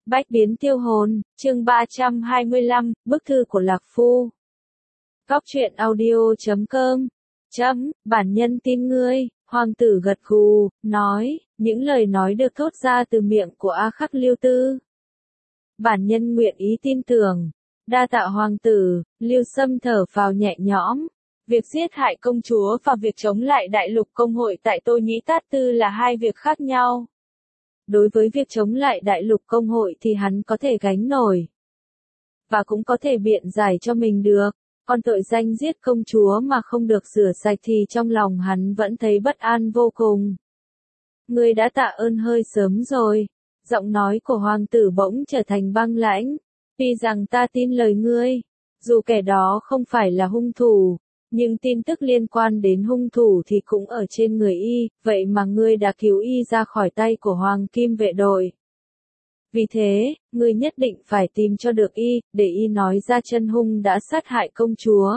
Bách biến tiêu hồn, chương 325, bức thư của Lạc Phu. Góc truyện audio.com. Bản nhân tin ngươi, hoàng tử gật gù, nói, những lời nói được thốt ra từ miệng của A Khắc Liêu Tư. Bản nhân nguyện ý tin tưởng. Đa tạ hoàng tử, Lưu Sâm thở phào nhẹ nhõm. Việc giết hại công chúa và việc chống lại đại lục công hội tại Tô Nhĩ Tát Tư là hai việc khác nhau. Đối với việc chống lại đại lục công hội thì hắn có thể gánh nổi. Và cũng có thể biện giải cho mình được. Còn tội danh giết công chúa mà không được rửa sạch thì trong lòng hắn vẫn thấy bất an vô cùng. Ngươi đã tạ ơn hơi sớm rồi. Giọng nói của hoàng tử bỗng trở thành băng lãnh. Tuy rằng ta tin lời ngươi, dù kẻ đó không phải là hung thủ, nhưng tin tức liên quan đến hung thủ thì cũng ở trên người y, vậy mà ngươi đã cứu y ra khỏi tay của Hoàng Kim vệ đội. Vì thế, ngươi nhất định phải tìm cho được y, để y nói ra chân hung đã sát hại công chúa.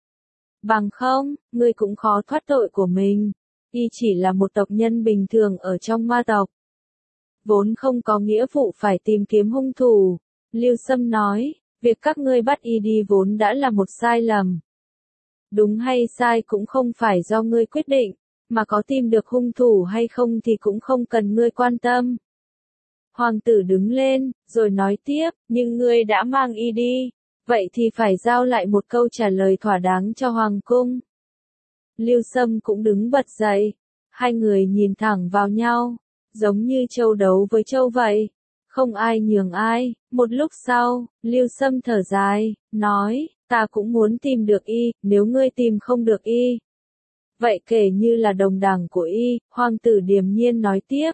Bằng không, ngươi cũng khó thoát tội của mình. Y chỉ là một tộc nhân bình thường ở trong ma tộc, vốn không có nghĩa vụ phải tìm kiếm hung thủ. Lưu Sâm nói, việc các ngươi bắt y đi vốn đã là một sai lầm. Đúng hay sai cũng không phải do ngươi quyết định, mà có tìm được hung thủ hay không thì cũng không cần ngươi quan tâm. Hoàng tử đứng lên, rồi nói tiếp, nhưng ngươi đã mang y đi, vậy thì phải giao lại một câu trả lời thỏa đáng cho Hoàng cung. Lưu Sâm cũng đứng bật dậy, hai người nhìn thẳng vào nhau, giống như trâu đấu với trâu vậy. Không ai nhường ai. Một lúc sau, Lưu Sâm thở dài, nói, ta cũng muốn tìm được y, nếu ngươi tìm không được y. Vậy kể như là đồng đảng của y, hoàng tử điềm nhiên nói tiếp.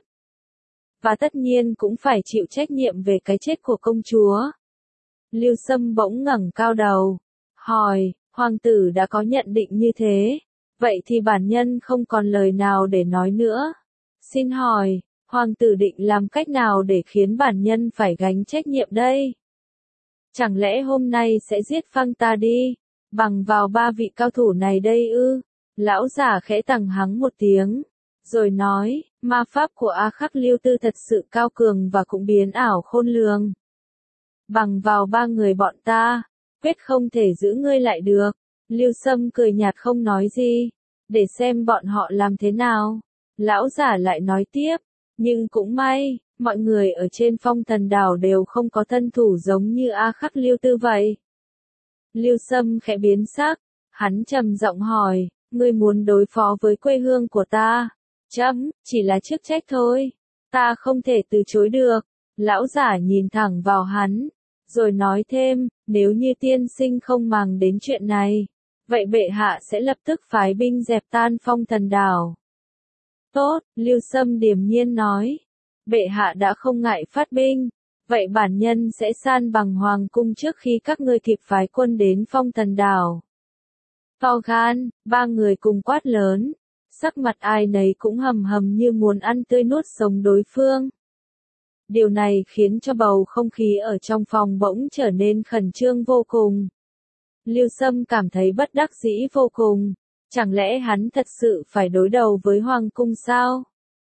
Và tất nhiên cũng phải chịu trách nhiệm về cái chết của công chúa. Lưu Sâm bỗng ngẩng cao đầu, hỏi, hoàng tử đã có nhận định như thế, vậy thì bản nhân không còn lời nào để nói nữa. Xin hỏi, hoàng tử định làm cách nào để khiến bản nhân phải gánh trách nhiệm đây? Chẳng lẽ hôm nay sẽ giết phăng ta đi, bằng vào ba vị cao thủ này đây ư? Lão giả khẽ tằng hắng một tiếng, rồi nói, ma pháp của A Khắc Liêu Tư thật sự cao cường và cũng biến ảo khôn lường. Bằng vào ba người bọn ta, quyết không thể giữ ngươi lại được. Lưu Sâm cười nhạt không nói gì, để xem bọn họ làm thế nào. Lão giả lại nói tiếp, nhưng cũng may, mọi người ở trên Phong Thần Đảo đều không có thân thủ giống như A Khắc Liêu Tư vậy. Lưu Sâm khẽ biến sắc, hắn trầm giọng hỏi, ngươi muốn đối phó với quê hương của ta? Chỉ là chức trách thôi, ta không thể từ chối được. Lão giả nhìn thẳng vào hắn, rồi nói thêm, nếu như tiên sinh không màng đến chuyện này, vậy bệ hạ sẽ lập tức phái binh dẹp tan Phong Thần Đảo. Tốt, Lưu Sâm điềm nhiên nói. Bệ hạ đã không ngại phát binh, vậy bản nhân sẽ san bằng hoàng cung trước khi các ngươi kịp phái quân đến Phong Thần Đảo. To gan, ba người cùng quát lớn, sắc mặt ai nấy cũng hầm hầm như muốn ăn tươi nuốt sống đối phương. Điều này khiến cho bầu không khí ở trong phòng bỗng trở nên khẩn trương vô cùng. Lưu Sâm cảm thấy bất đắc dĩ vô cùng. Chẳng lẽ hắn thật sự phải đối đầu với hoàng cung sao?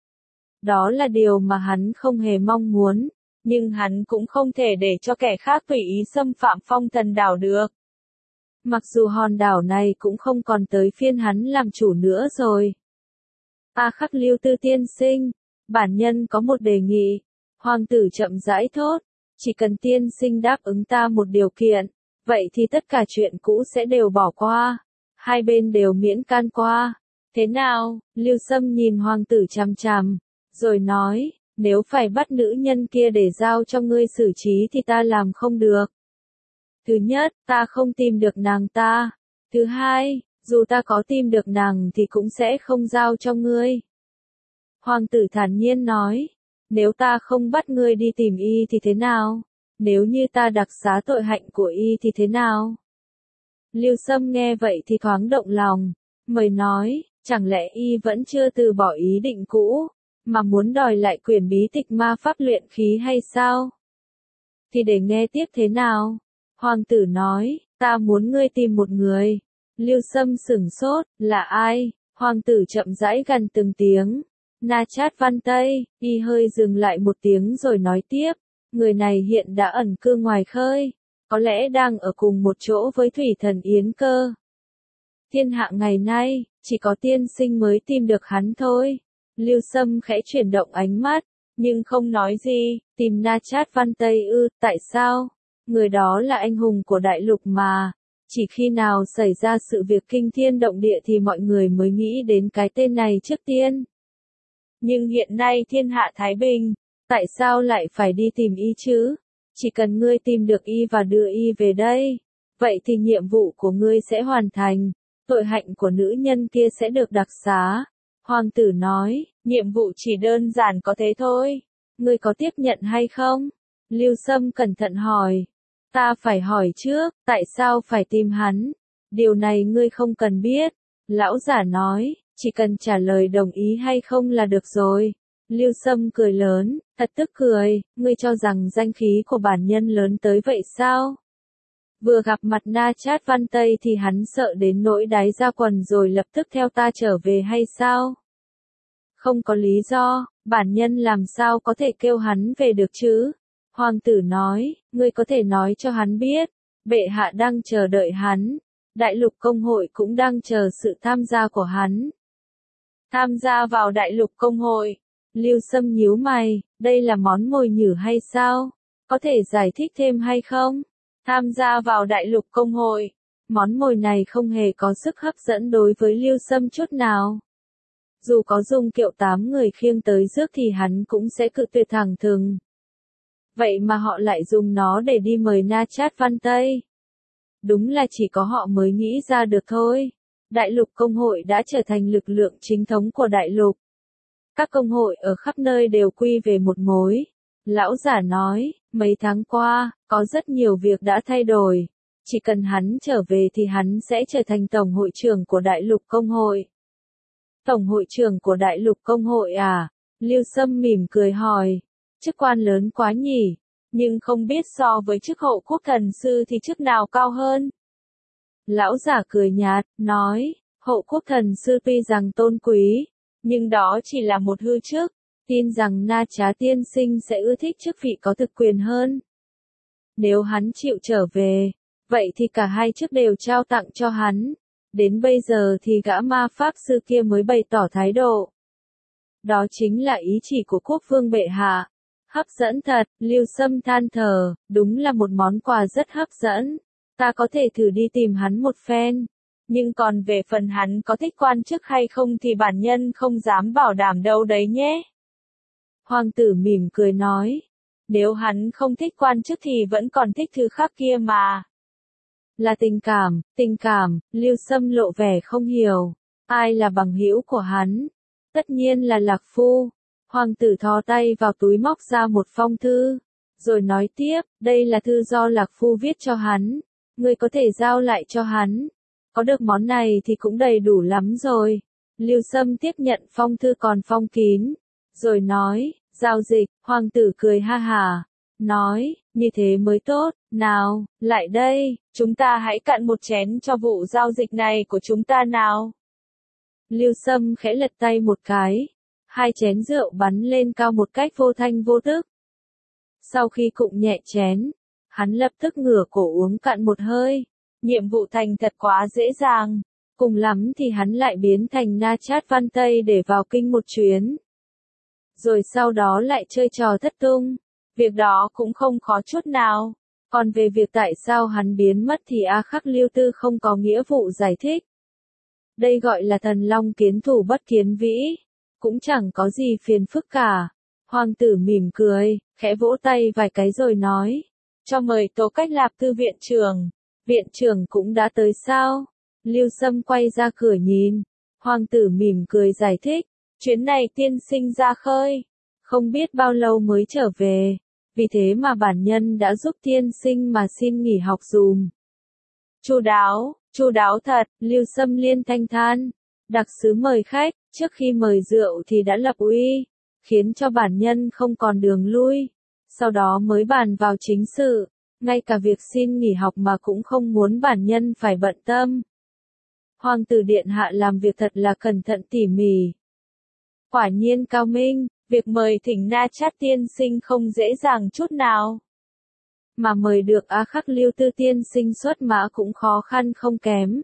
Đó là điều mà hắn không hề mong muốn, nhưng hắn cũng không thể để cho kẻ khác tùy ý xâm phạm Phong Thần Đảo được. Mặc dù hòn đảo này cũng không còn tới phiên hắn làm chủ nữa rồi. A Khắc Liêu Tư tiên sinh, bản nhân có một đề nghị. Hoàng tử chậm rãi thốt, chỉ cần tiên sinh đáp ứng ta một điều kiện, vậy thì tất cả chuyện cũ sẽ đều bỏ qua. Hai bên đều miễn can qua. Thế nào? Lưu Sâm nhìn hoàng tử chằm chằm, rồi nói, nếu phải bắt nữ nhân kia để giao cho ngươi xử trí thì ta làm không được. Thứ nhất, ta không tìm được nàng ta. Thứ hai, dù ta có tìm được nàng thì cũng sẽ không giao cho ngươi. Hoàng tử thản nhiên nói, nếu ta không bắt ngươi đi tìm y thì thế nào? Nếu như ta đặc xá tội hạnh của y thì thế nào? Lưu Sâm nghe vậy thì thoáng động lòng, mời nói, chẳng lẽ y vẫn chưa từ bỏ ý định cũ, mà muốn đòi lại quyền bí tịch ma pháp luyện khí hay sao? Thì để nghe tiếp thế nào? Hoàng tử nói, ta muốn ngươi tìm một người. Lưu Sâm sửng sốt, là ai? Hoàng tử chậm rãi gần từng tiếng. Na Chát Văn Tây, y hơi dừng lại một tiếng rồi nói tiếp, người này hiện đã ẩn cư ngoài khơi, có lẽ đang ở cùng một chỗ với thủy thần Yến Cơ. Thiên hạ ngày nay, chỉ có tiên sinh mới tìm được hắn thôi. Lưu Sâm khẽ chuyển động ánh mắt, nhưng không nói gì. Tìm Na Chát Văn Tây ư? Tại sao? Người đó là anh hùng của đại lục mà. Chỉ khi nào xảy ra sự việc kinh thiên động địa thì mọi người mới nghĩ đến cái tên này trước tiên. Nhưng hiện nay thiên hạ thái bình, tại sao lại phải đi tìm y chứ? Chỉ cần ngươi tìm được y và đưa y về đây, vậy thì nhiệm vụ của ngươi sẽ hoàn thành, tội hạnh của nữ nhân kia sẽ được đặc xá. Hoàng tử nói, nhiệm vụ chỉ đơn giản có thế thôi, ngươi có tiếp nhận hay không? Lưu Sâm cẩn thận hỏi. Ta phải hỏi trước, tại sao phải tìm hắn? Điều này ngươi không cần biết. Lão giả nói, chỉ cần trả lời đồng ý hay không là được rồi. Lưu Sâm cười lớn, thật tức cười, ngươi cho rằng danh khí của bản nhân lớn tới vậy sao? Vừa gặp mặt Na Chát Văn Tây thì hắn sợ đến nỗi đáy ra quần rồi lập tức theo ta trở về hay sao? Không có lý do, bản nhân làm sao có thể kêu hắn về được chứ? Hoàng tử nói, ngươi có thể nói cho hắn biết, bệ hạ đang chờ đợi hắn, đại lục công hội cũng đang chờ sự tham gia của hắn. Tham gia vào đại lục công hội? Lưu Sâm nhíu mày, đây là món mồi nhử hay sao? Có thể giải thích thêm hay không? Tham gia vào đại lục công hội, món mồi này không hề có sức hấp dẫn đối với Lưu Sâm chút nào. Dù có dùng kiệu 8 người khiêng tới rước thì hắn cũng sẽ cự tuyệt thẳng thừng. Vậy mà họ lại dùng nó để đi mời Na Chát Văn Tây. Đúng là chỉ có họ mới nghĩ ra được thôi. Đại lục công hội đã trở thành lực lượng chính thống của đại lục. Các công hội ở khắp nơi đều quy về một mối. Lão giả nói, mấy tháng qua, có rất nhiều việc đã thay đổi. Chỉ cần hắn trở về thì hắn sẽ trở thành tổng hội trưởng của đại lục công hội. Tổng hội trưởng của đại lục công hội à? Lưu Sâm mỉm cười hỏi. Chức quan lớn quá nhỉ, nhưng không biết so với chức hậu quốc thần sư thì chức nào cao hơn. Lão giả cười nhạt, nói, hậu quốc thần sư tuy rằng tôn quý, nhưng đó chỉ là một hư chức, tin rằng Na Trá tiên sinh sẽ ưa thích chức vị có thực quyền hơn. Nếu hắn chịu trở về, vậy thì cả hai chức đều trao tặng cho hắn. Đến bây giờ thì gã ma pháp sư kia mới bày tỏ thái độ. Đó chính là ý chỉ của quốc vương bệ hạ. Hấp dẫn thật, Lưu Sâm than thở, đúng là một món quà rất hấp dẫn. Ta có thể thử đi tìm hắn một phen. Nhưng còn về phần hắn có thích quan chức hay không thì bản nhân không dám bảo đảm đâu đấy nhé. Hoàng tử mỉm cười nói. Nếu hắn không thích quan chức thì vẫn còn thích thứ khác kia mà. Là tình cảm, Lưu Sâm lộ vẻ không hiểu. Ai là bằng hữu của hắn? Tất nhiên là Lạc Phu. Hoàng tử thò tay vào túi móc ra một phong thư, rồi nói tiếp, đây là thư do Lạc Phu viết cho hắn, ngươi có thể giao lại cho hắn. Có được món này thì cũng đầy đủ lắm rồi. Lưu Sâm tiếp nhận phong thư còn phong kín, rồi nói, giao dịch. Hoàng tử cười ha hả, nói, như thế mới tốt, nào, lại đây, chúng ta hãy cạn một chén cho vụ giao dịch này của chúng ta nào. Lưu Sâm khẽ lật tay một cái. Hai chén rượu bắn lên cao một cách vô thanh vô tức. Sau khi cụng nhẹ chén, hắn lập tức ngửa cổ uống cạn một hơi. Nhiệm vụ thành thật quá dễ dàng. Cùng lắm thì hắn lại biến thành Na Chát Văn Tây để vào kinh một chuyến. Rồi sau đó lại chơi trò thất tung. Việc đó cũng không khó chút nào. Còn về việc tại sao hắn biến mất thì A Khắc Lưu Tư không có nghĩa vụ giải thích. Đây gọi là thần long kiến thủ bất kiến vĩ. Cũng chẳng có gì phiền phức cả. Hoàng tử mỉm cười, khẽ vỗ tay vài cái rồi nói. Cho mời Tố Cách Lạp Tư viện trưởng. Viện trưởng cũng đã tới sao? Lưu Sâm quay ra cửa nhìn. Hoàng tử mỉm cười giải thích. Chuyến này tiên sinh ra khơi. Không biết bao lâu mới trở về. Vì thế mà bản nhân đã giúp tiên sinh mà xin nghỉ học dùm. Chu đáo thật, Lưu Sâm liên thanh than. Đặc sứ mời khách, trước khi mời rượu thì đã lập uy, khiến cho bản nhân không còn đường lui. Sau đó mới bàn vào chính sự, ngay cả việc xin nghỉ học mà cũng không muốn bản nhân phải bận tâm. Hoàng tử điện hạ làm việc thật là cẩn thận tỉ mỉ. Quả nhiên cao minh, Việc mời thỉnh Na Chát tiên sinh không dễ dàng chút nào. Mà mời được A Khắc Lưu Tư tiên sinh xuất mã cũng khó khăn không kém.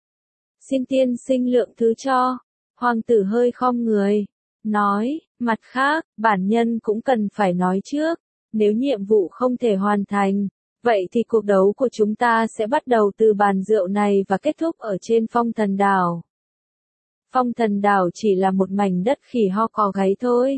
Xin tiên sinh lượng thứ cho. Hoàng tử hơi khom người. Nói, mặt khác, bản nhân cũng cần phải nói trước. Nếu nhiệm vụ không thể hoàn thành, vậy thì cuộc đấu của chúng ta sẽ bắt đầu từ bàn rượu này và kết thúc ở trên Phong Thần Đảo. Phong Thần Đảo chỉ là một mảnh đất khỉ ho cò gáy thôi.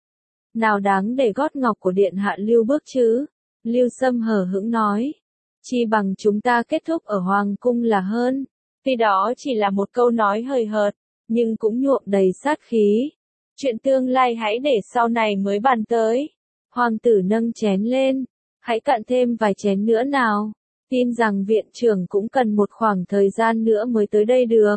Nào đáng để gót ngọc của điện hạ Lưu bước chứ? Lưu Sâm hờ hững nói. Chi bằng chúng ta kết thúc ở Hoàng cung là hơn. Tuy đó chỉ là một câu nói hời hợt, nhưng cũng nhuộm đầy sát khí. Chuyện tương lai hãy để sau này mới bàn tới. Hoàng tử nâng chén lên. Hãy cạn thêm vài chén nữa nào. Tin rằng viện trưởng cũng cần một khoảng thời gian nữa mới tới đây được.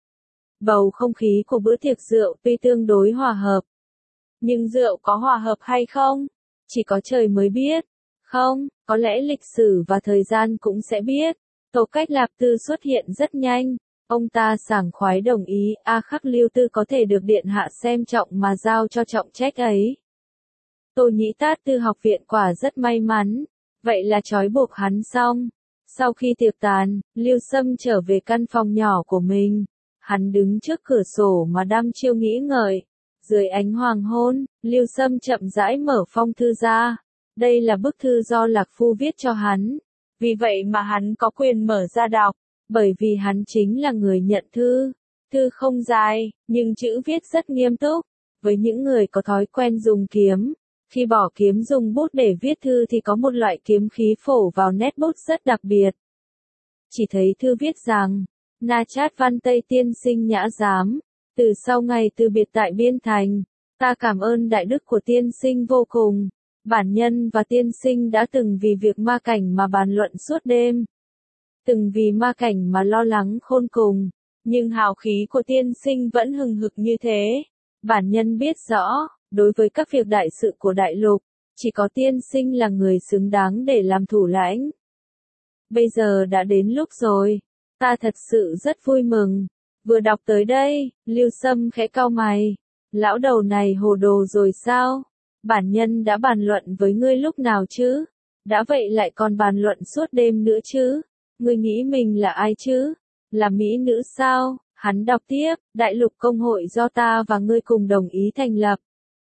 Bầu không khí của bữa tiệc rượu tuy tương đối hòa hợp. Nhưng rượu có hòa hợp hay không? Chỉ có trời mới biết. Không, có lẽ lịch sử và thời gian cũng sẽ biết. Tổ Cách Lạp Tư xuất hiện rất nhanh. Ông ta sảng khoái đồng ý A Khắc Lưu Tư có thể được điện hạ xem trọng mà giao cho trọng trách ấy. Tô Nhĩ Tát Tư học viện quả rất may mắn. Vậy là trói buộc hắn xong. Sau khi tiệc tàn, Lưu Sâm trở về căn phòng nhỏ của mình. Hắn đứng trước cửa sổ mà đăm chiêu nghĩ ngợi. Dưới ánh hoàng hôn, Lưu Sâm chậm rãi mở phong thư ra. Đây là bức thư do Lạc Phu viết cho hắn. Vì vậy mà hắn có quyền mở ra đọc. Bởi vì hắn chính là người nhận thư. Thư không dài, nhưng chữ viết rất nghiêm túc. Với những người có thói quen dùng kiếm, khi bỏ kiếm dùng bút để viết thư thì có một loại kiếm khí phổ vào nét bút rất đặc biệt. Chỉ thấy thư viết rằng, Na Chát Văn Tây tiên sinh nhã giám, từ sau ngày từ biệt tại Biên Thành, ta cảm ơn đại đức của tiên sinh vô cùng. Bản nhân và tiên sinh đã từng vì việc ma cảnh mà bàn luận suốt đêm. Từng vì ma cảnh mà lo lắng khôn cùng, nhưng hào khí của tiên sinh vẫn hừng hực như thế. Bản nhân biết rõ, đối với các việc đại sự của đại lục, chỉ có tiên sinh là người xứng đáng để làm thủ lãnh. Bây giờ đã đến lúc rồi, ta thật sự rất vui mừng. Vừa đọc tới đây, Lưu Sâm khẽ cau mày. Lão đầu này hồ đồ rồi sao? Bản nhân đã bàn luận với ngươi lúc nào chứ? Đã vậy lại còn bàn luận suốt đêm nữa chứ? Ngươi nghĩ mình là ai chứ? Là mỹ nữ sao? Hắn đọc tiếp, đại lục công hội do ta và ngươi cùng đồng ý thành lập.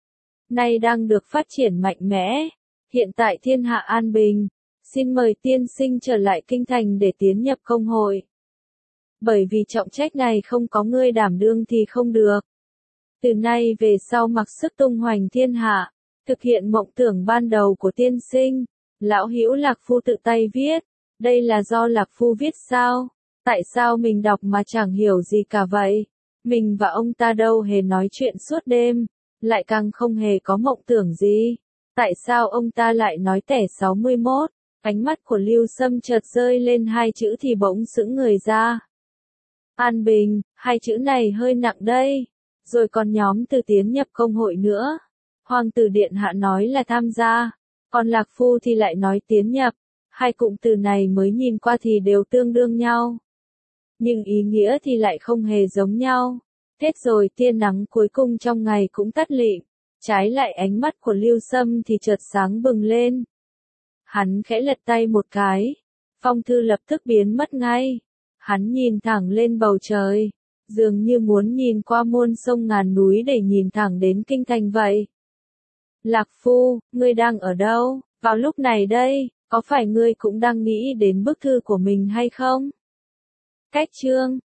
Nay đang được phát triển mạnh mẽ. Hiện tại thiên hạ an bình. Xin mời tiên sinh trở lại kinh thành để tiến nhập công hội. Bởi vì trọng trách này không có ngươi đảm đương thì không được. Từ nay về sau mặc sức tung hoành thiên hạ, thực hiện mộng tưởng ban đầu của tiên sinh. Lão hữu Lạc Phu tự tay viết. Đây là do Lạc Phu viết sao? Tại sao mình đọc mà chẳng hiểu gì cả vậy? Mình và ông ta đâu hề nói chuyện suốt đêm, lại càng không hề có mộng tưởng gì. Tại sao ông ta lại nói tẻ 61? Ánh mắt của Lưu Sâm chợt rơi lên hai chữ thì bỗng sững người ra. An bình, hai chữ này hơi nặng đây. Rồi còn nhóm từ tiến nhập công hội nữa. Hoàng tử điện hạ nói là tham gia, còn Lạc Phu thì lại nói tiến nhập. Hai cụm từ này mới nhìn qua thì đều tương đương nhau. Nhưng ý nghĩa thì lại không hề giống nhau. Hết rồi tia nắng cuối cùng trong ngày cũng tắt lịm. Trái lại ánh mắt của Lưu Sâm thì chợt sáng bừng lên. Hắn khẽ lật tay một cái. Phong thư lập tức biến mất ngay. Hắn nhìn thẳng lên bầu trời. Dường như muốn nhìn qua muôn sông ngàn núi để nhìn thẳng đến kinh thành vậy. Lạc Phu, ngươi đang ở đâu? Vào lúc này đây, có phải ngươi cũng đang nghĩ đến bức thư của mình hay không? Cách chương